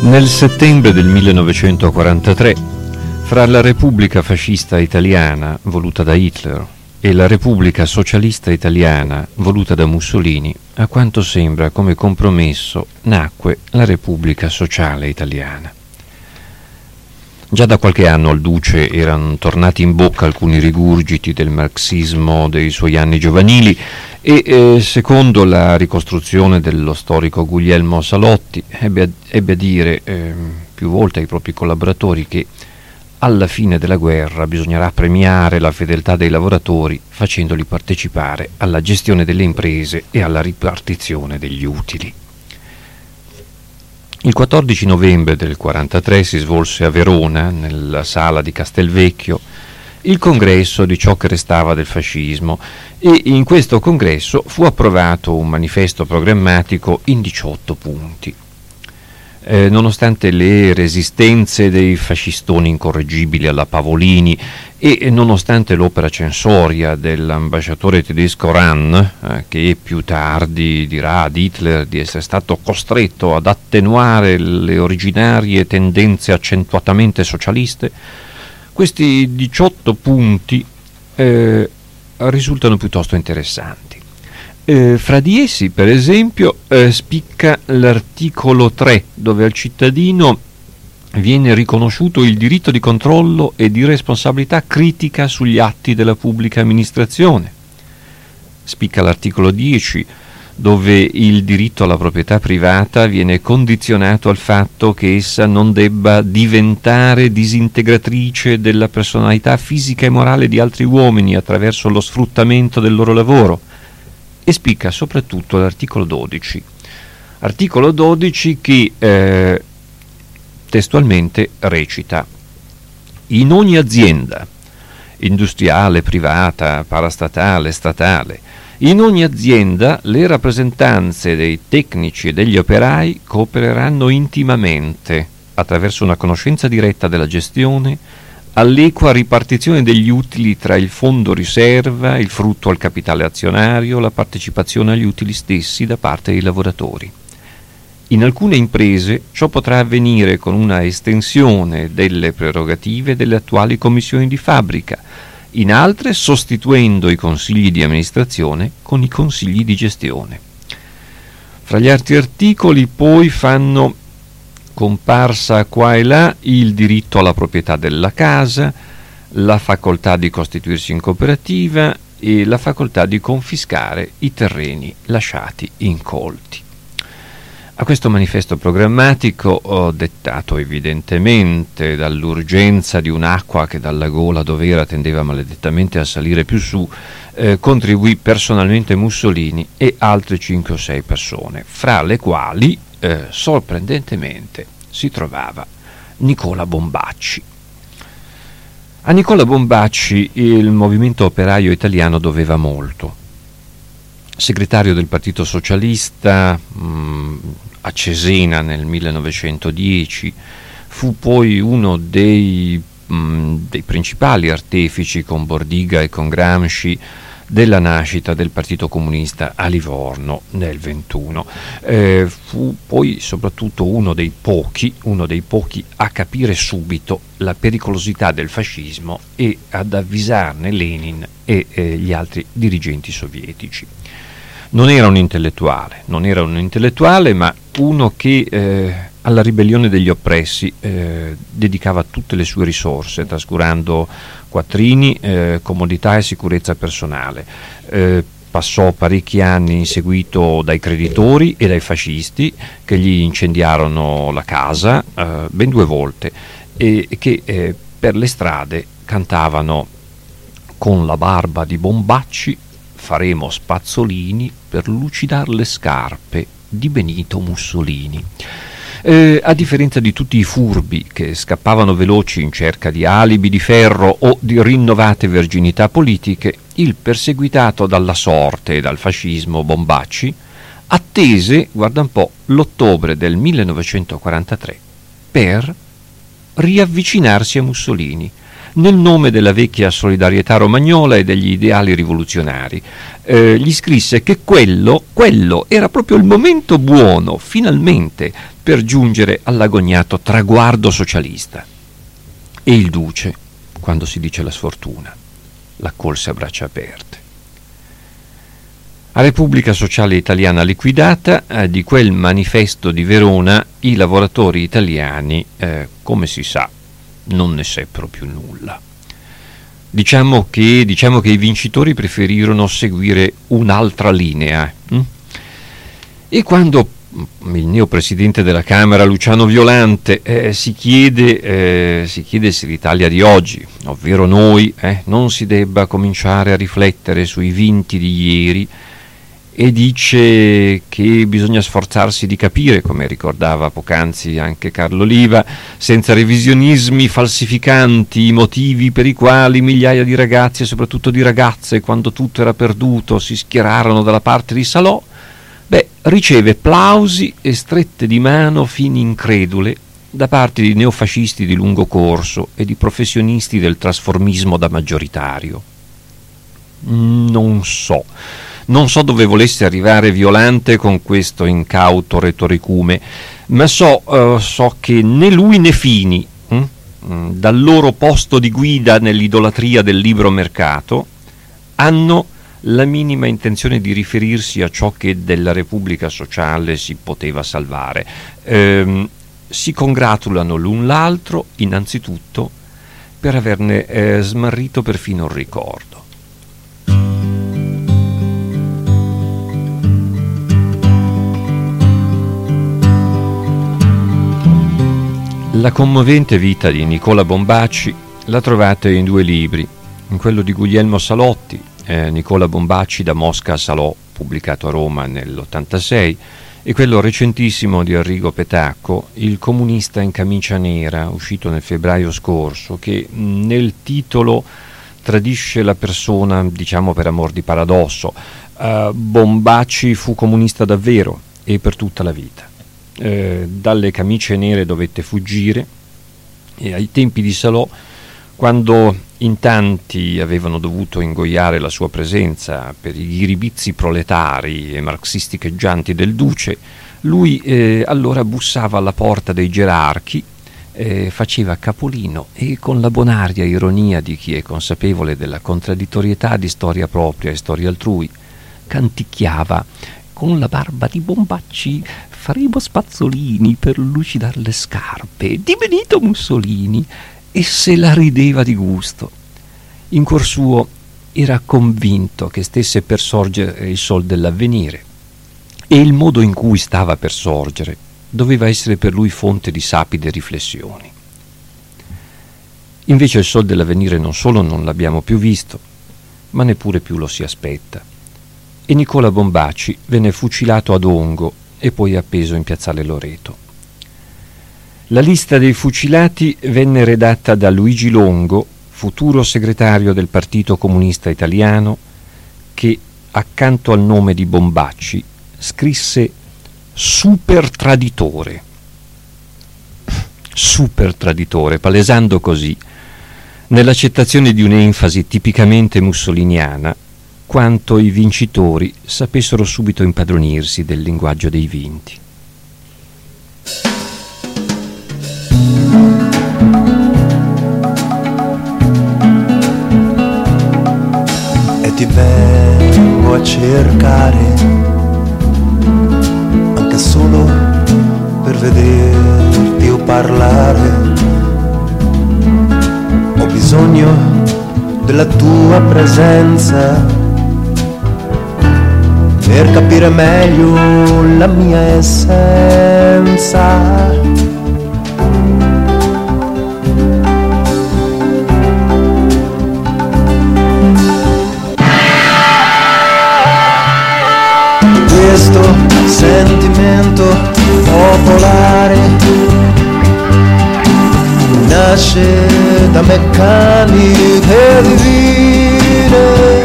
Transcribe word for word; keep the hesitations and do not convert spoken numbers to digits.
Nel settembre del millenovecentoquarantatré, fra la Repubblica fascista italiana, voluta da Hitler, e la Repubblica socialista italiana, voluta da Mussolini, a quanto sembra come compromesso, nacque la Repubblica sociale italiana. Già da qualche anno al Duce erano tornati in bocca alcuni rigurgiti del marxismo dei suoi anni giovanili e, eh, secondo la ricostruzione dello storico Guglielmo Salotti, ebbe a, ebbe a dire eh, più volte ai propri collaboratori che alla fine della guerra bisognerà premiare la fedeltà dei lavoratori facendoli partecipare alla gestione delle imprese e alla ripartizione degli utili. Il quattordici novembre del quarantatré si svolse a Verona, nella sala di Castelvecchio, il congresso di ciò che restava del fascismo e in questo congresso fu approvato un manifesto programmatico in diciotto punti. Eh, nonostante le resistenze dei fascistoni incorreggibili alla Pavolini e nonostante l'opera censoria dell'ambasciatore tedesco Rahn, eh, che più tardi dirà ad Hitler di essere stato costretto ad attenuare le originarie tendenze accentuatamente socialiste, questi diciotto punti eh, risultano piuttosto interessanti. Eh, fra di essi, per esempio, eh, spicca l'articolo tre, dove al cittadino viene riconosciuto il diritto di controllo e di responsabilità critica sugli atti della pubblica amministrazione. Spicca l'articolo dieci, dove il diritto alla proprietà privata viene condizionato al fatto che essa non debba diventare disintegratrice della personalità fisica e morale di altri uomini attraverso lo sfruttamento del loro lavoro. E spicca soprattutto l'articolo dodici. Articolo dodici che eh, testualmente recita: in ogni azienda, industriale, privata, parastatale, statale, in ogni azienda le rappresentanze dei tecnici e degli operai coopereranno intimamente attraverso una conoscenza diretta della gestione, all'equa ripartizione degli utili tra il fondo riserva, il frutto al capitale azionario, la partecipazione agli utili stessi da parte dei lavoratori. In alcune imprese ciò potrà avvenire con una estensione delle prerogative delle attuali commissioni di fabbrica, in altre sostituendo i consigli di amministrazione con i consigli di gestione. Fra gli altri articoli poi fanno comparsa qua e là il diritto alla proprietà della casa, la facoltà di costituirsi in cooperativa e la facoltà di confiscare i terreni lasciati incolti. A questo manifesto programmatico, oh, dettato evidentemente dall'urgenza di un'acqua che dalla gola dov'era tendeva maledettamente a salire più su, eh, contribuì personalmente Mussolini e altre cinque o sei persone, fra le quali Eh, sorprendentemente si trovava Nicola Bombacci. A Nicola Bombacci il movimento operaio italiano doveva molto. Segretario del Partito Socialista mh, a Cesena nel millenovecentodieci, fu poi uno dei, mh, dei principali artefici con Bordiga e con Gramsci della nascita del Partito Comunista a Livorno nel ventuno. Eh, fu poi soprattutto uno dei pochi, uno dei pochi a capire subito la pericolosità del fascismo e ad avvisarne Lenin e eh, gli altri dirigenti sovietici. Non era un intellettuale, non era un intellettuale, ma uno che eh, alla ribellione degli oppressi eh, dedicava tutte le sue risorse, trascurando quattrini, eh, comodità e sicurezza personale. Eh, passò parecchi anni inseguito dai creditori e dai fascisti che gli incendiarono la casa eh, ben due volte e che eh, per le strade cantavano: con la barba di Bombacci faremo spazzolini per lucidar le scarpe di Benito Mussolini. Eh, a differenza di tutti i furbi che scappavano veloci in cerca di alibi di ferro o di rinnovate verginità politiche, il perseguitato dalla sorte e dal fascismo Bombacci attese, guarda un po', l'ottobre del millenovecentoquarantatré per riavvicinarsi a Mussolini, nel nome della vecchia solidarietà romagnola e degli ideali rivoluzionari. Eh, gli scrisse che quello, quello era proprio il momento buono, finalmente, per giungere all'agognato traguardo socialista. E il duce, quando si dice la sfortuna, l'accolse a braccia aperte. A Repubblica Sociale Italiana liquidata, eh, di quel manifesto di Verona i lavoratori italiani, eh, come si sa, non ne seppero più nulla. Diciamo che, diciamo che i vincitori preferirono seguire un'altra linea. Hm? E quando il neopresidente della Camera, Luciano Violante, eh, si, chiede, eh, si chiede se l'Italia di oggi, ovvero noi, eh, non si debba cominciare a riflettere sui vinti di ieri, e dice che bisogna sforzarsi di capire, come ricordava poc'anzi anche Carlo Oliva, senza revisionismi falsificanti, i motivi per i quali migliaia di ragazzi e soprattutto di ragazze, quando tutto era perduto, si schierarono dalla parte di Salò. Beh, riceve plausi e strette di mano fini incredule da parte di neofascisti di lungo corso e di professionisti del trasformismo da maggioritario. Non so. Non so dove volesse arrivare Violante con questo incauto retoricume, ma so, uh, so che né lui né Fini, hm, dal loro posto di guida nell'idolatria del libero mercato, hanno la minima intenzione di riferirsi a ciò che della Repubblica Sociale si poteva salvare. Ehm, si congratulano l'un l'altro, innanzitutto, per averne eh, smarrito perfino il ricordo. La commovente vita di Nicola Bombacci la trovate in due libri, in quello di Guglielmo Salotti, eh, Nicola Bombacci da Mosca a Salò, pubblicato a Roma nell'ottantasei, e quello recentissimo di Arrigo Petacco, Il comunista in camicia nera, uscito nel febbraio scorso, che nel titolo tradisce la persona, diciamo per amor di paradosso. Uh, Bombacci fu comunista davvero e per tutta la vita. Eh, dalle camicie nere dovette fuggire e ai tempi di Salò, quando in tanti avevano dovuto ingoiare la sua presenza per i ghiribizzi proletari e marxisticheggianti del duce, lui eh, allora bussava alla porta dei gerarchi, eh, faceva capolino e con la bonaria ironia di chi è consapevole della contraddittorietà di storia propria e storia altrui, canticchiava: con la barba di Bombacci faremo spazzolini per lucidar le scarpe di Benito Mussolini, e se la rideva di gusto. In cuor suo era convinto che stesse per sorgere il sol dell'avvenire, e il modo in cui stava per sorgere doveva essere per lui fonte di sapide riflessioni. Invece il sol dell'avvenire non solo non l'abbiamo più visto, ma neppure più lo si aspetta, e Nicola Bombacci venne fucilato ad Ongo e poi appeso in piazzale Loreto. La lista dei fucilati venne redatta da Luigi Longo, futuro segretario del Partito Comunista Italiano, che accanto al nome di Bombacci scrisse super traditore. Super traditore, palesando così, nell'accettazione di un'enfasi tipicamente mussoliniana, quanto i vincitori sapessero subito impadronirsi del linguaggio dei vinti. E ti vengo a cercare, anche solo per vederti o parlare. Ho bisogno della tua presenza per capire meglio la mia essenza. Questo sentimento popolare nasce da meccaniche divine